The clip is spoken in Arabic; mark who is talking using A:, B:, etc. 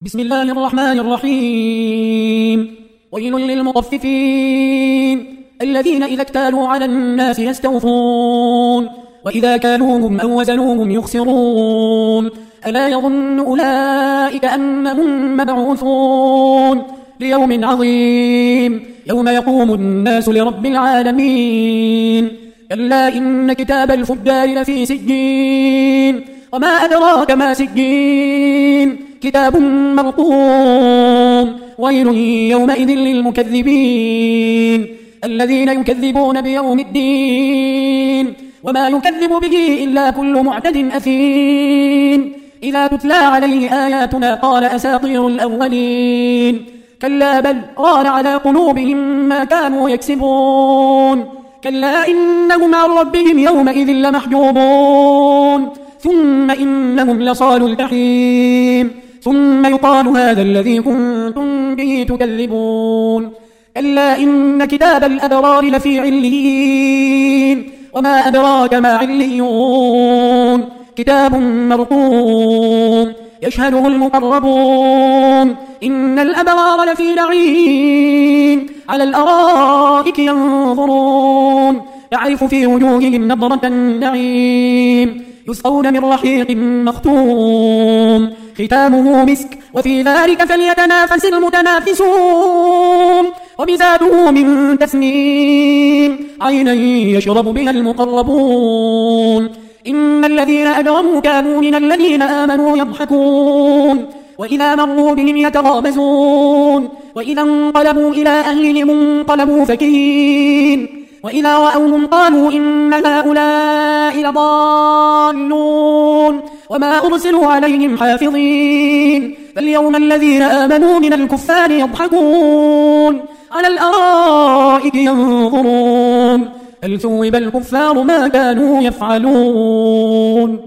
A: بسم الله الرحمن الرحيم. ويل للمطففين الذين إذا اكتالوا على الناس يستوفون وإذا كالوهم أو وزنوهم يخسرون ألا يظن أولئك أنهم مبعوثون ليوم عظيم يوم يقوم الناس لرب العالمين. كلا إن كتاب الفجار لفي سجين وما أدراك ما سجين كتاب مرقوم. ويل يومئذ للمكذبين الذين يكذبون بيوم الدين وما يكذب به إلا كل معتد أثيم إذا تتلى عليه آياتنا قال أساطير الأولين. كلا بل ران على قلوبهم ما كانوا يكسبون. كلا إنهم عن ربهم يومئذ لمحجوبون ثم إنهم لصالوا الجحيم ثم يقال هذا الذي كنتم به تكذبون. كلا إن كتاب الأبرار لفي عليين وما أدراك ما عليون كتاب مرقوم يشهده المقربون. إن الأبرار لفي نعيم على الأرائك ينظرون تعرف في وجوههم نضرة النعيم يسقون من رحيق مختوم ختامه مسك وفي ذلك فليتنافس المتنافسون ومزاجه من تسنيم عينا يشرب بها المقربون. إن الذين أجرموا كانوا من الذين آمنوا يضحكون وإذا مروا بهم يتغامزون وإذا انقلبوا إلى أهلهم انقلبوا فكهين وإذا رأوهم قالوا إن هؤلاء لضالون وما أرسلوا عليهم حافظين. فاليوم الذين آمنوا من الكفار يضحكون على الأرائك ينظرون هل ثوب الكفار ما كانوا يفعلون.